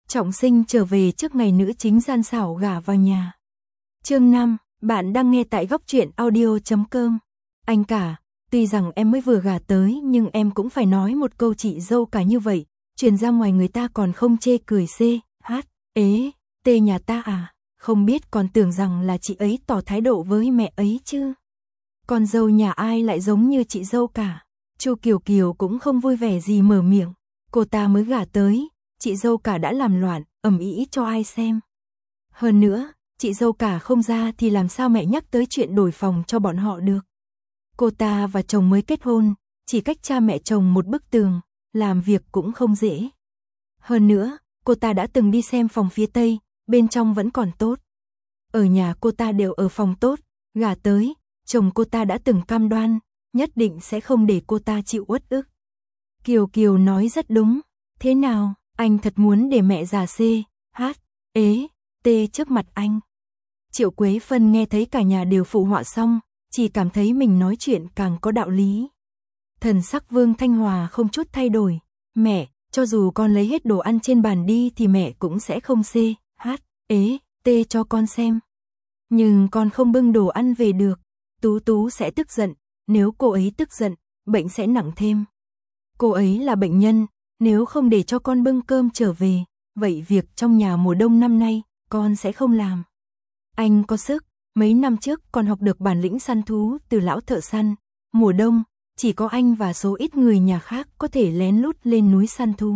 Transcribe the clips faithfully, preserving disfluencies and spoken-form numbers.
Trọng sinh trở về trước ngày nữ chính gian xảo gả vào nhà. Chương năm, bạn đang nghe tại góc truyện audio chấm com. Anh cả, tuy rằng em mới vừa gả tới nhưng em cũng phải nói một câu chị dâu cả như vậy, truyền ra ngoài người ta còn không chê cười xê, hát, ế, tê nhà ta à, không biết còn tưởng rằng là chị ấy tỏ thái độ với mẹ ấy chứ. Con dâu nhà ai lại giống như chị dâu cả. Chu Kiều Kiều cũng không vui vẻ gì mở miệng, cô ta mới gả tới, chị dâu cả đã làm loạn, ầm ĩ cho ai xem. Hơn nữa, chị dâu cả không ra thì làm sao mẹ nhắc tới chuyện đổi phòng cho bọn họ được. Cô ta và chồng mới kết hôn, chỉ cách cha mẹ chồng một bức tường, làm việc cũng không dễ. Hơn nữa, cô ta đã từng đi xem phòng phía Tây, bên trong vẫn còn tốt. Ở nhà cô ta đều ở phòng tốt, gả tới, chồng cô ta đã từng cam đoan, nhất định sẽ không để cô ta chịu uất ức. Kiều Kiều nói rất đúng, thế nào, anh thật muốn để mẹ già xê, hát, ế, tê trước mặt anh. Triệu Quế Phân nghe thấy cả nhà đều phụ họa xong, chỉ cảm thấy mình nói chuyện càng có đạo lý. Thần sắc Vương Thanh Hòa không chút thay đổi, mẹ, cho dù con lấy hết đồ ăn trên bàn đi thì mẹ cũng sẽ không xê, hát, ế, tê cho con xem. Nhưng con không bưng đồ ăn về được, Tú Tú sẽ tức giận, nếu cô ấy tức giận, bệnh sẽ nặng thêm. Cô ấy là bệnh nhân, nếu không để cho con bưng cơm trở về, vậy việc trong nhà mùa đông năm nay, con sẽ không làm. Anh có sức, mấy năm trước con học được bản lĩnh săn thú từ lão thợ săn, mùa đông, chỉ có anh và số ít người nhà khác có thể lén lút lên núi săn thú.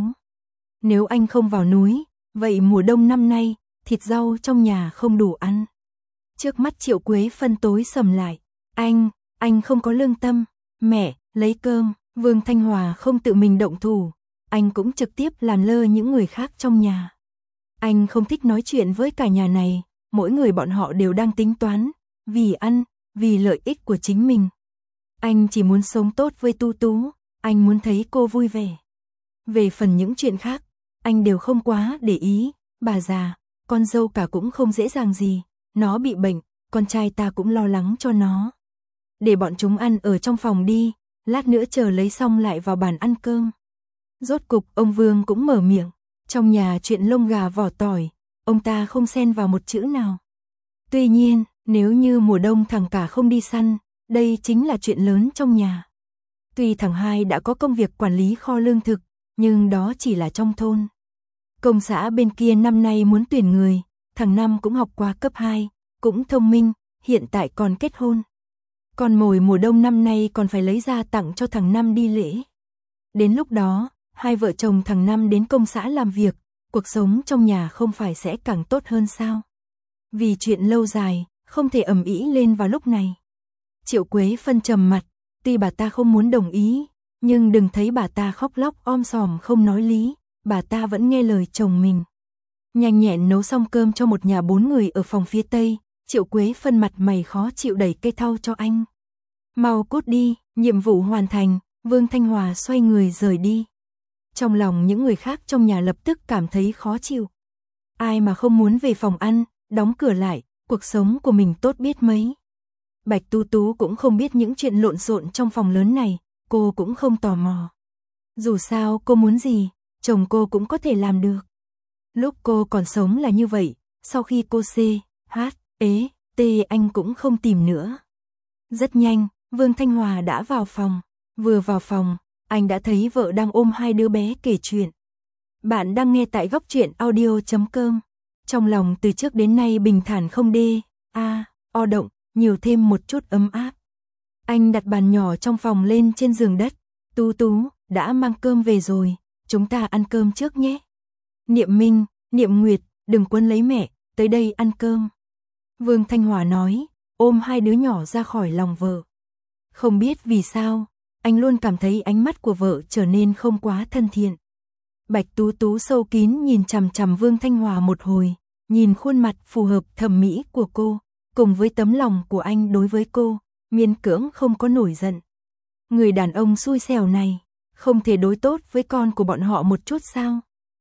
Nếu anh không vào núi, vậy mùa đông năm nay, thịt rau trong nhà không đủ ăn. Trước mắt Triệu Quế Phân tối sầm lại, anh, anh không có lương tâm, mẹ, lấy cơm. Vương Thanh Hòa không tự mình động thủ, anh cũng trực tiếp làm lơ những người khác trong nhà. Anh không thích nói chuyện với cả nhà này, mỗi người bọn họ đều đang tính toán, vì ăn, vì lợi ích của chính mình. Anh chỉ muốn sống tốt với Tú Tú, anh muốn thấy cô vui vẻ. Về phần những chuyện khác, anh đều không quá để ý, bà già, con dâu cả cũng không dễ dàng gì, nó bị bệnh, con trai ta cũng lo lắng cho nó. Để bọn chúng ăn ở trong phòng đi. Lát nữa chờ lấy xong lại vào bàn ăn cơm. Rốt cục ông Vương cũng mở miệng, trong nhà chuyện lông gà vỏ tỏi, ông ta không xen vào một chữ nào. Tuy nhiên, nếu như mùa đông thằng cả không đi săn, đây chính là chuyện lớn trong nhà. Tuy thằng hai đã có công việc quản lý kho lương thực, nhưng đó chỉ là trong thôn. Công xã bên kia năm nay muốn tuyển người, thằng Năm cũng học qua cấp hai, cũng thông minh, hiện tại còn kết hôn. Còn mồi mùa đông năm nay còn phải lấy ra tặng cho thằng Năm đi lễ. Đến lúc đó, hai vợ chồng thằng Năm đến công xã làm việc, cuộc sống trong nhà không phải sẽ càng tốt hơn sao? Vì chuyện lâu dài, không thể ầm ĩ lên vào lúc này. Triệu Quế Phân trầm mặt, tuy bà ta không muốn đồng ý, nhưng đừng thấy bà ta khóc lóc om sòm không nói lý, bà ta vẫn nghe lời chồng mình. Nhanh nhẹn nấu xong cơm cho một nhà bốn người ở phòng phía Tây. Triệu Quế Phân mặt mày khó chịu đẩy cây thau cho anh. Mau cút đi, nhiệm vụ hoàn thành, Vương Thanh Hòa xoay người rời đi. Trong lòng những người khác trong nhà lập tức cảm thấy khó chịu. Ai mà không muốn về phòng ăn, đóng cửa lại, cuộc sống của mình tốt biết mấy. Bạch Tú Tú cũng không biết những chuyện lộn xộn trong phòng lớn này, cô cũng không tò mò. Dù sao cô muốn gì, chồng cô cũng có thể làm được. Lúc cô còn sống là như vậy, sau khi cô xê, hát, ế, tê anh cũng không tìm nữa. Rất nhanh, Vương Thanh Hòa đã vào phòng. Vừa vào phòng, anh đã thấy vợ đang ôm hai đứa bé kể chuyện. Bạn đang nghe tại góc truyện audio chấm com. Trong lòng từ trước đến nay bình thản không đê, a, o động, nhiều thêm một chút ấm áp. Anh đặt bàn nhỏ trong phòng lên trên giường đất. Tú Tú, đã mang cơm về rồi, chúng ta ăn cơm trước nhé. Niệm Minh, Niệm Nguyệt, đừng quấn lấy mẹ, tới đây ăn cơm. Vương Thanh Hòa nói, ôm hai đứa nhỏ ra khỏi lòng vợ. Không biết vì sao, anh luôn cảm thấy ánh mắt của vợ trở nên không quá thân thiện. Bạch Tú Tú sâu kín nhìn chằm chằm Vương Thanh Hòa một hồi, nhìn khuôn mặt phù hợp thẩm mỹ của cô, cùng với tấm lòng của anh đối với cô, miễn cưỡng không có nổi giận. Người đàn ông xui xẻo này, không thể đối tốt với con của bọn họ một chút sao?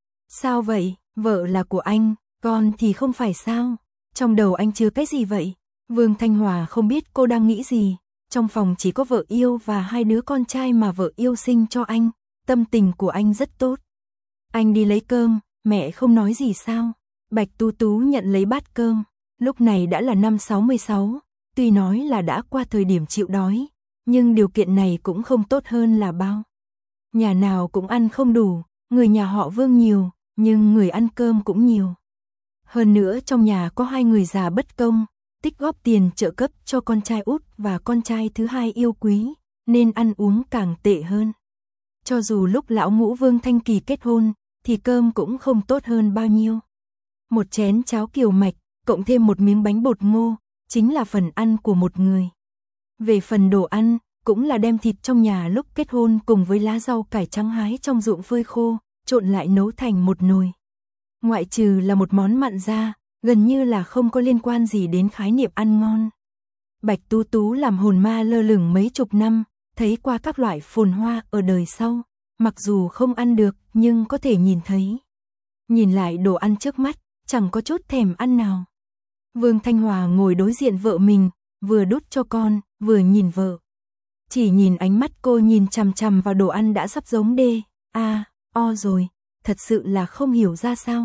Sao vậy, vợ là của anh, con thì không phải sao? Trong đầu anh chứa cái gì vậy? Vương Thanh Hòa không biết cô đang nghĩ gì, trong phòng chỉ có vợ yêu và hai đứa con trai mà vợ yêu sinh cho anh, tâm tình của anh rất tốt. Anh đi lấy cơm, mẹ không nói gì sao? Bạch Tú Tú nhận lấy bát cơm, lúc này đã là năm sáu mươi sáu, tuy nói là đã qua thời điểm chịu đói, nhưng điều kiện này cũng không tốt hơn là bao. Nhà nào cũng ăn không đủ, người nhà họ Vương nhiều, nhưng người ăn cơm cũng nhiều. Hơn nữa trong nhà có hai người già bất công, tích góp tiền trợ cấp cho con trai út và con trai thứ hai yêu quý, nên ăn uống càng tệ hơn. Cho dù lúc lão ngũ Vương Thanh Kỳ kết hôn, thì cơm cũng không tốt hơn bao nhiêu. Một chén cháo kiều mạch, cộng thêm một miếng bánh bột ngô, chính là phần ăn của một người. Về phần đồ ăn, cũng là đem thịt trong nhà lúc kết hôn cùng với lá rau cải trắng hái trong ruộng phơi khô, trộn lại nấu thành một nồi. Ngoại trừ là một món mặn ra, gần như là không có liên quan gì đến khái niệm ăn ngon. Bạch Tú Tú làm hồn ma lơ lửng mấy chục năm, thấy qua các loại phồn hoa ở đời sau, mặc dù không ăn được nhưng có thể nhìn thấy. Nhìn lại đồ ăn trước mắt, chẳng có chút thèm ăn nào. Vương Thanh Hòa ngồi đối diện vợ mình, vừa đút cho con, vừa nhìn vợ. Chỉ nhìn ánh mắt cô nhìn chằm chằm vào đồ ăn đã sắp giống đê, a, o rồi, thật sự là không hiểu ra sao.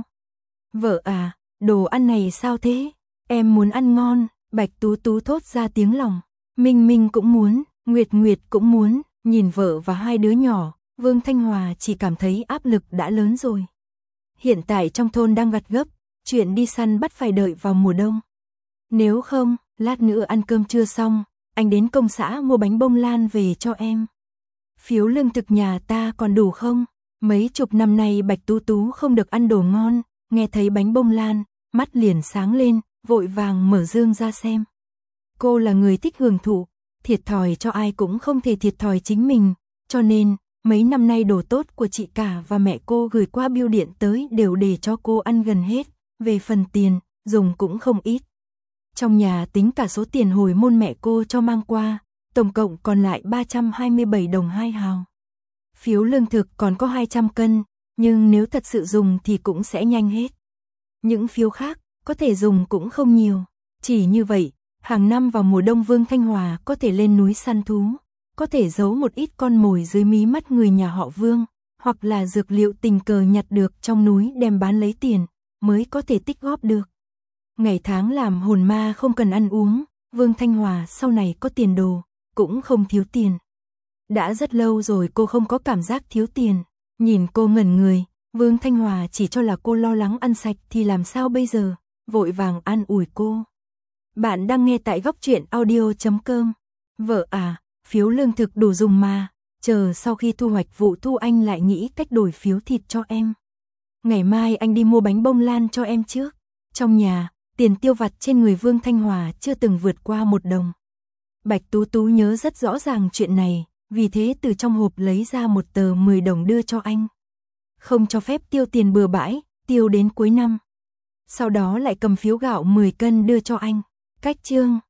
Vợ à, đồ ăn này sao thế? Em muốn ăn ngon, Bạch Tú Tú thốt ra tiếng lòng. Minh Minh cũng muốn, Nguyệt Nguyệt cũng muốn, nhìn vợ và hai đứa nhỏ, Vương Thanh Hòa chỉ cảm thấy áp lực đã lớn rồi. Hiện tại trong thôn đang gặt gấp, chuyện đi săn bắt phải đợi vào mùa đông. Nếu không, lát nữa ăn cơm trưa xong, anh đến công xã mua bánh bông lan về cho em. Phiếu lương thực nhà ta còn đủ không? Mấy chục năm nay Bạch Tú Tú không được ăn đồ ngon, nghe thấy bánh bông lan, mắt liền sáng lên, vội vàng mở dương ra xem. Cô là người thích hưởng thụ, thiệt thòi cho ai cũng không thể thiệt thòi chính mình, cho nên mấy năm nay đồ tốt của chị cả và mẹ cô gửi qua bưu điện tới đều để cho cô ăn gần hết, về phần tiền, dùng cũng không ít. Trong nhà tính cả số tiền hồi môn mẹ cô cho mang qua, tổng cộng còn lại ba trăm hai mươi bảy đồng hai hào. Phiếu lương thực còn có hai trăm cân, nhưng nếu thật sự dùng thì cũng sẽ nhanh hết. Những phiếu khác, có thể dùng cũng không nhiều. Chỉ như vậy, hàng năm vào mùa đông Vương Thanh Hòa có thể lên núi săn thú, có thể giấu một ít con mồi dưới mí mắt người nhà họ Vương, hoặc là dược liệu tình cờ nhặt được trong núi đem bán lấy tiền, mới có thể tích góp được. Ngày tháng làm hồn ma không cần ăn uống, Vương Thanh Hòa sau này có tiền đồ, cũng không thiếu tiền. Đã rất lâu rồi cô không có cảm giác thiếu tiền, nhìn cô ngẩn người, Vương Thanh Hòa chỉ cho là cô lo lắng ăn sạch thì làm sao bây giờ, vội vàng an ủi cô. Bạn đang nghe tại góc truyện audio chấm com. Vợ à, phiếu lương thực đủ dùng mà, chờ sau khi thu hoạch vụ thu anh lại nghĩ cách đổi phiếu thịt cho em. Ngày mai anh đi mua bánh bông lan cho em trước. Trong nhà, tiền tiêu vặt trên người Vương Thanh Hòa chưa từng vượt qua một đồng. Bạch Tú Tú nhớ rất rõ ràng chuyện này, vì thế từ trong hộp lấy ra một tờ mười đồng đưa cho anh. Không cho phép tiêu tiền bừa bãi, tiêu đến cuối năm. Sau đó lại cầm phiếu gạo mười cân đưa cho anh. Cách chương